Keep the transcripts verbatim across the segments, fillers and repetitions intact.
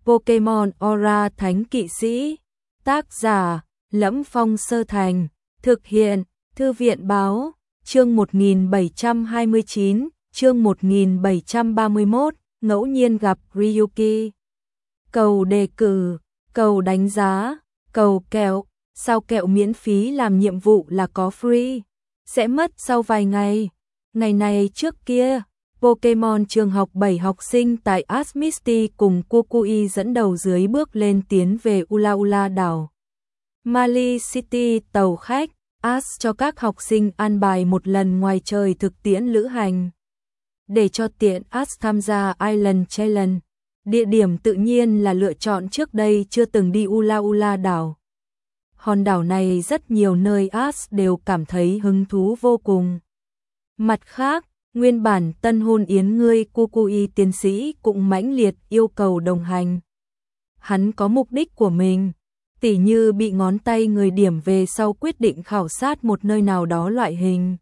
Pokemon Aura Thánh Kỵ Sĩ. Tác giả: Lẫm Phong Sơ Thành. Thực hiện: Thư viện báo. Chương một nghìn bảy trăm hai mươi chín, chương một nghìn bảy trăm ba mươi mốt, ngẫu nhiên gặp Ryuki. Cầu đề cử, cầu đánh giá, cầu kẹo, sao kẹo miễn phí làm nhiệm vụ là có free, sẽ mất sau vài ngày. Ngày này trước kia, Pokemon trường học bảy học sinh tại Ash Misty cùng Kukui dẫn đầu dưới bước lên tiến về Ulaula đảo. Mali City tàu khách, Ash cho các học sinh an bài một lần ngoài trời thực tiễn lữ hành. Để cho tiện Ash tham gia Island Challenge, địa điểm tự nhiên là lựa chọn trước đây chưa từng đi Ulaula đảo. Hòn đảo này rất nhiều nơi Ash đều cảm thấy hứng thú vô cùng. Mặt khác, nguyên bản tân hôn yến ngươi Kukui tiến sĩ cũng mãnh liệt yêu cầu đồng hành. Hắn có mục đích của mình, tỉ như bị ngón tay người điểm về sau quyết định khảo sát một nơi nào đó loại hình.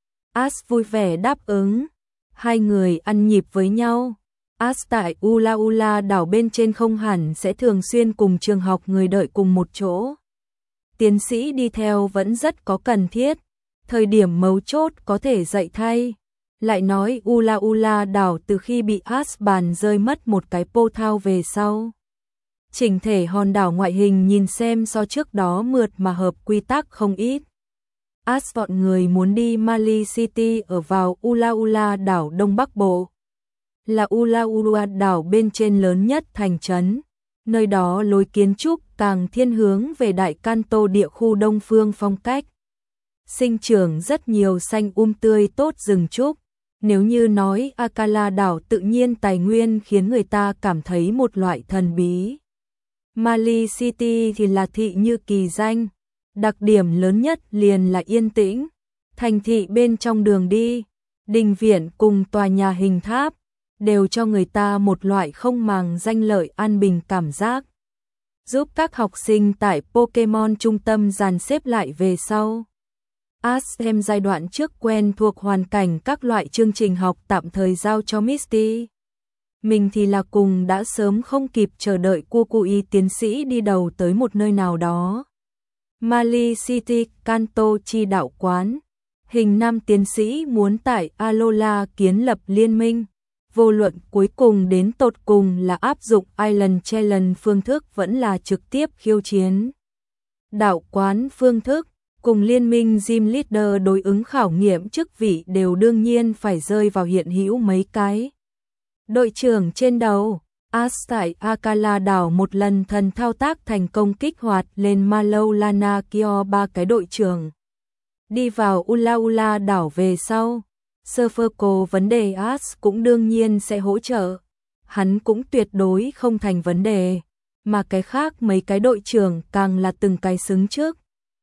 Ash vui vẻ đáp ứng, hai người ăn nhịp với nhau. Ash tại Ulaula đảo bên trên không hẳn sẽ thường xuyên cùng trường học người đợi cùng một chỗ. Tiến sĩ đi theo vẫn rất có cần thiết, thời điểm mấu chốt có thể dạy thay. Lại nói Ulaula đảo từ khi bị Ash bàn rơi mất một cái pô thao về sau. Chỉnh thể hòn đảo ngoại hình nhìn xem so trước đó mượt mà hợp quy tắc không ít. Ash bọn người muốn đi Mali City ở vào Ulaula đảo Đông Bắc Bộ. Là Ulaula đảo bên trên lớn nhất thành trấn. Nơi đó lối kiến trúc càng thiên hướng về Đại Kanto địa khu Đông Phương phong cách. Sinh trưởng rất nhiều xanh um tươi tốt rừng trúc. Nếu như nói Akala đảo tự nhiên tài nguyên khiến người ta cảm thấy một loại thần bí. Mali City thì là thị như kỳ danh. Đặc điểm lớn nhất liền là yên tĩnh. Thành thị bên trong đường đi, đình viện cùng tòa nhà hình tháp đều cho người ta một loại không màng danh lợi an bình cảm giác. Giúp các học sinh tại Pokemon trung tâm dàn xếp lại về sau. Ash xem giai đoạn trước quen thuộc hoàn cảnh các loại chương trình học tạm thời giao cho Misty. Mình thì là cùng đã sớm không kịp chờ đợi Kukui tiến sĩ đi đầu tới một nơi nào đó. Mali City Kanto chi đạo quán. Hình nam tiến sĩ muốn tại Alola kiến lập liên minh. Vô luận cuối cùng đến tột cùng là áp dụng Island Challenge phương thức vẫn là trực tiếp khiêu chiến. Đạo quán phương thức cùng liên minh Gym Leader đối ứng khảo nghiệm chức vị đều đương nhiên phải rơi vào hiện hữu mấy cái. Đội trưởng trên đầu, Ash tại Akala đảo một lần thần thao tác thành công kích hoạt lên Maulana Kyo ba cái đội trưởng. Đi vào Ulaula đảo về sau, Surferco vấn đề Ash cũng đương nhiên sẽ hỗ trợ. Hắn cũng tuyệt đối không thành vấn đề, mà cái khác mấy cái đội trưởng càng là từng cái xứng trước.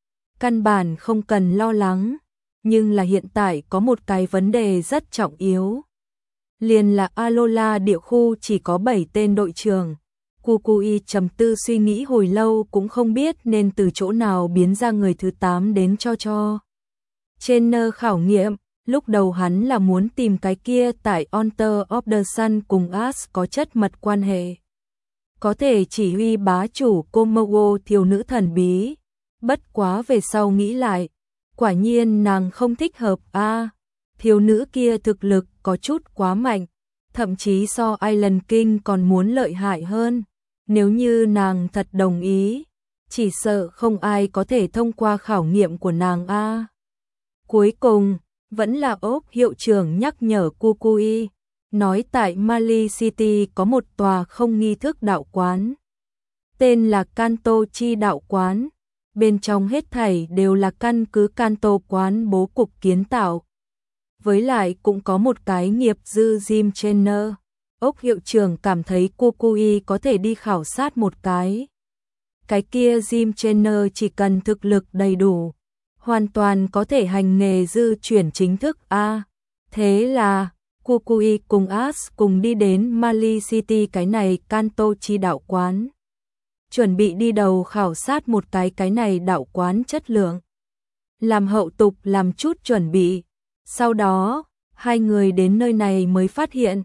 Căn bản không cần lo lắng, nhưng là hiện tại có một cái vấn đề rất trọng yếu. Liền là Alola địa khu chỉ có bảy tên đội trưởng. Kukui trầm tư suy nghĩ hồi lâu cũng không biết nên từ chỗ nào biến ra người thứ tám đến cho cho. Trên nơ khảo nghiệm, lúc đầu hắn là muốn tìm cái kia tại Honor of the Sun cùng Ash có chất mật quan hệ. Có thể chỉ huy bá chủ Komodo thiếu nữ thần bí. Bất quá về sau nghĩ lại, quả nhiên nàng không thích hợp a. À, thiếu nữ kia thực lực có chút quá mạnh, thậm chí so Island King còn muốn lợi hại hơn. Nếu như nàng thật đồng ý, chỉ sợ không ai có thể thông qua khảo nghiệm của nàng a. À, cuối cùng, vẫn là ốp hiệu trưởng nhắc nhở Kukui, nói tại Mali City có một tòa không nghi thức đạo quán. Tên là Kanto Chi đạo quán. Bên trong hết thảy đều là căn cứ Kanto quán bố cục kiến tạo. Với lại cũng có một cái nghiệp dư gym trainer. Ốc hiệu trưởng cảm thấy Kukui có thể đi khảo sát một cái. Cái kia gym trainer chỉ cần thực lực đầy đủ, hoàn toàn có thể hành nghề dư chuyển chính thức a. À, thế là Kukui cùng Ash cùng đi đến Mali City cái này Kanto Chi đạo quán. Chuẩn bị đi đầu khảo sát một cái cái này đạo quán chất lượng. Làm hậu tục làm chút chuẩn bị. Sau đó, hai người đến nơi này mới phát hiện,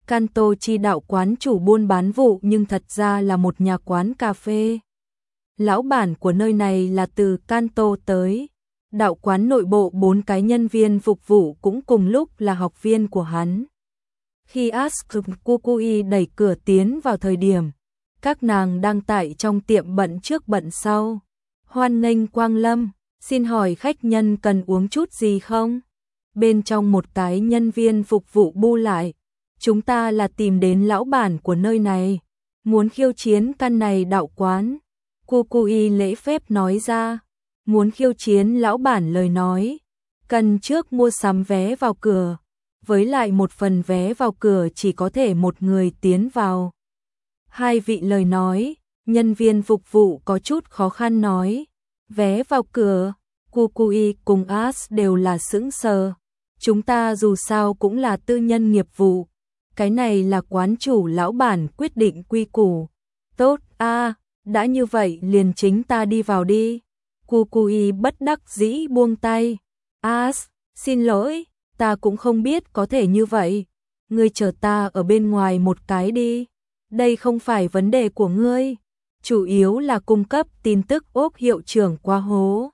Kanto chi đạo quán chủ buôn bán vụ nhưng thật ra là một nhà quán cà phê. Lão bản của nơi này là từ Kanto tới. Đạo quán nội bộ bốn cái nhân viên phục vụ cũng cùng lúc là học viên của hắn. Khi Asuka Kukui đẩy cửa tiến vào thời điểm, các nàng đang tại trong tiệm bận trước bận sau. Hoan nghênh quang lâm, xin hỏi khách nhân cần uống chút gì không? Bên trong một cái nhân viên phục vụ bu lại, chúng ta là tìm đến lão bản của nơi này, muốn khiêu chiến căn này đạo quán. Kukui lễ phép nói ra, muốn khiêu chiến lão bản lời nói, cần trước mua sắm vé vào cửa, với lại một phần vé vào cửa chỉ có thể một người tiến vào. Hai vị lời nói, nhân viên phục vụ có chút khó khăn nói, vé vào cửa. Kukui cùng As đều là sững sờ. Chúng ta dù sao cũng là tư nhân nghiệp vụ, cái này là quán chủ lão bản quyết định quy củ. Tốt a, à, đã như vậy liền chính ta đi vào đi. Kukui bất đắc dĩ buông tay. As, xin lỗi, ta cũng không biết có thể như vậy. Ngươi chờ ta ở bên ngoài một cái đi. Đây không phải vấn đề của ngươi, chủ yếu là cung cấp tin tức ốp hiệu trưởng qua hố.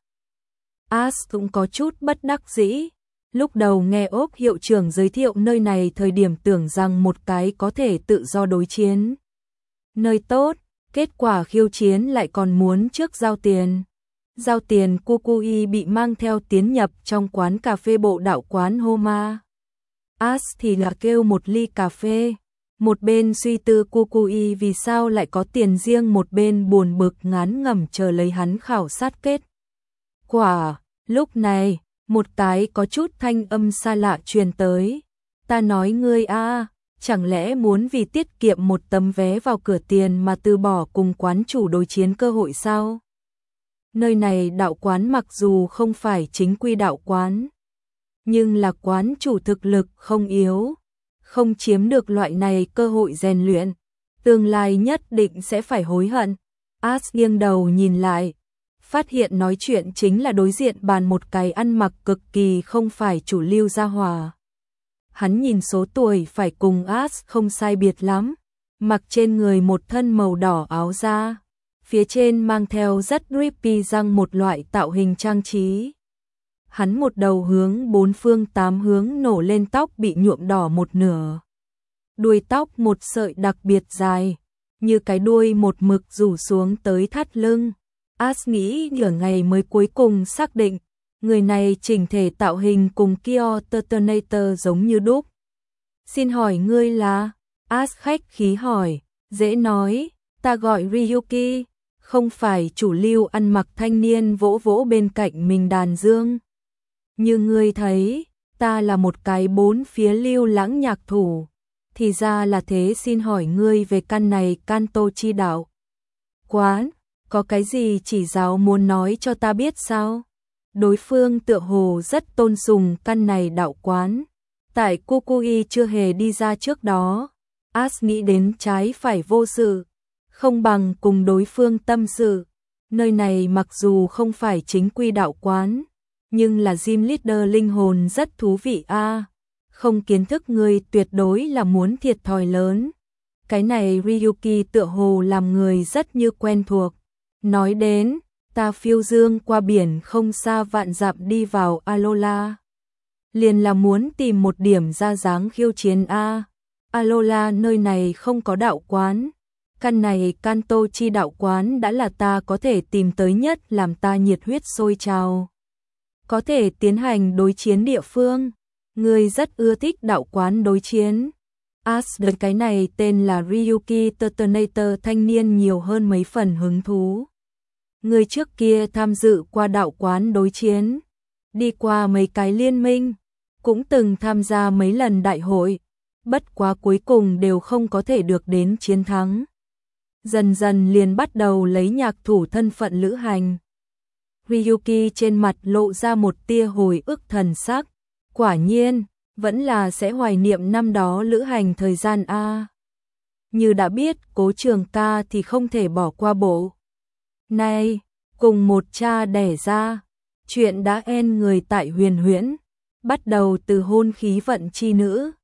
As cũng có chút bất đắc dĩ. Lúc đầu nghe ốp hiệu trưởng giới thiệu nơi này thời điểm tưởng rằng một cái có thể tự do đối chiến nơi tốt, kết quả khiêu chiến lại còn muốn trước giao tiền. Giao tiền. Kukui bị mang theo tiến nhập trong quán cà phê bộ đạo quán Homa. As thì là kêu một ly cà phê. Một bên suy tư Kukui vì sao lại có tiền riêng, một bên buồn bực ngán ngẩm chờ lấy hắn khảo sát kết quả. Lúc này, một cái có chút thanh âm xa lạ truyền tới. Ta nói ngươi a, chẳng lẽ muốn vì tiết kiệm một tấm vé vào cửa tiền mà từ bỏ cùng quán chủ đối chiến cơ hội sao? Nơi này đạo quán mặc dù không phải chính quy đạo quán, nhưng là quán chủ thực lực không yếu, không chiếm được loại này cơ hội rèn luyện, tương lai nhất định sẽ phải hối hận. As nghiêng đầu nhìn lại, phát hiện nói chuyện chính là đối diện bàn một cái ăn mặc cực kỳ không phải chủ lưu gia hỏa. Hắn nhìn số tuổi phải cùng As không sai biệt lắm, mặc trên người một thân màu đỏ áo da, phía trên mang theo rất drippy răng một loại tạo hình trang trí. Hắn một đầu hướng bốn phương tám hướng nổ lên, tóc bị nhuộm đỏ một nửa. Đuôi tóc một sợi đặc biệt dài, như cái đuôi một mực rủ xuống tới thắt lưng. As nghĩ nửa ngày mới cuối cùng xác định, người này chỉnh thể tạo hình cùng Kyo Terminator giống như đúc. Xin hỏi ngươi là? As khách khí hỏi, dễ nói, ta gọi Ryuki, không phải chủ lưu ăn mặc thanh niên vỗ vỗ bên cạnh mình đàn dương. Như ngươi thấy, ta là một cái bốn phía lưu lãng nhạc thủ. Thì ra là thế, xin hỏi ngươi về căn này Kanto chi đạo quán, có cái gì chỉ giáo muốn nói cho ta biết sao? Đối phương tựa hồ rất tôn sùng căn này đạo quán. Tại Kukui chưa hề đi ra trước đó, As nghĩ đến trái phải vô sự, không bằng cùng đối phương tâm sự. Nơi này mặc dù không phải chính quy đạo quán, nhưng là gym leader linh hồn rất thú vị a. À, không kiến thức người tuyệt đối là muốn thiệt thòi lớn. Cái này Ryuki tựa hồ làm người rất như quen thuộc. Nói đến, ta phiêu dương qua biển không xa vạn dặm đi vào Alola, liền là muốn tìm một điểm ra dáng khiêu chiến a. À, Alola nơi này không có đạo quán. Căn này Kanto chi đạo quán đã là ta có thể tìm tới nhất làm ta nhiệt huyết sôi trào, có thể tiến hành đối chiến địa phương. Người rất ưa thích đạo quán đối chiến. As được cái này tên là Ryuki Terminator thanh niên nhiều hơn mấy phần hứng thú. Người trước kia tham dự qua đạo quán đối chiến, đi qua mấy cái liên minh, cũng từng tham gia mấy lần đại hội, bất quá cuối cùng đều không có thể được đến chiến thắng. Dần dần liền bắt đầu lấy nhạc thủ thân phận lữ hành. Ryuki trên mặt lộ ra một tia hồi ức thần sắc. Quả nhiên, vẫn là sẽ hoài niệm năm đó lữ hành thời gian a. Như đã biết Cố Trường Ca thì không thể bỏ qua bộ này, cùng một cha đẻ ra, chuyện đã en người tại Huyền Huyễn, bắt đầu từ hôn khí vận chi nữ,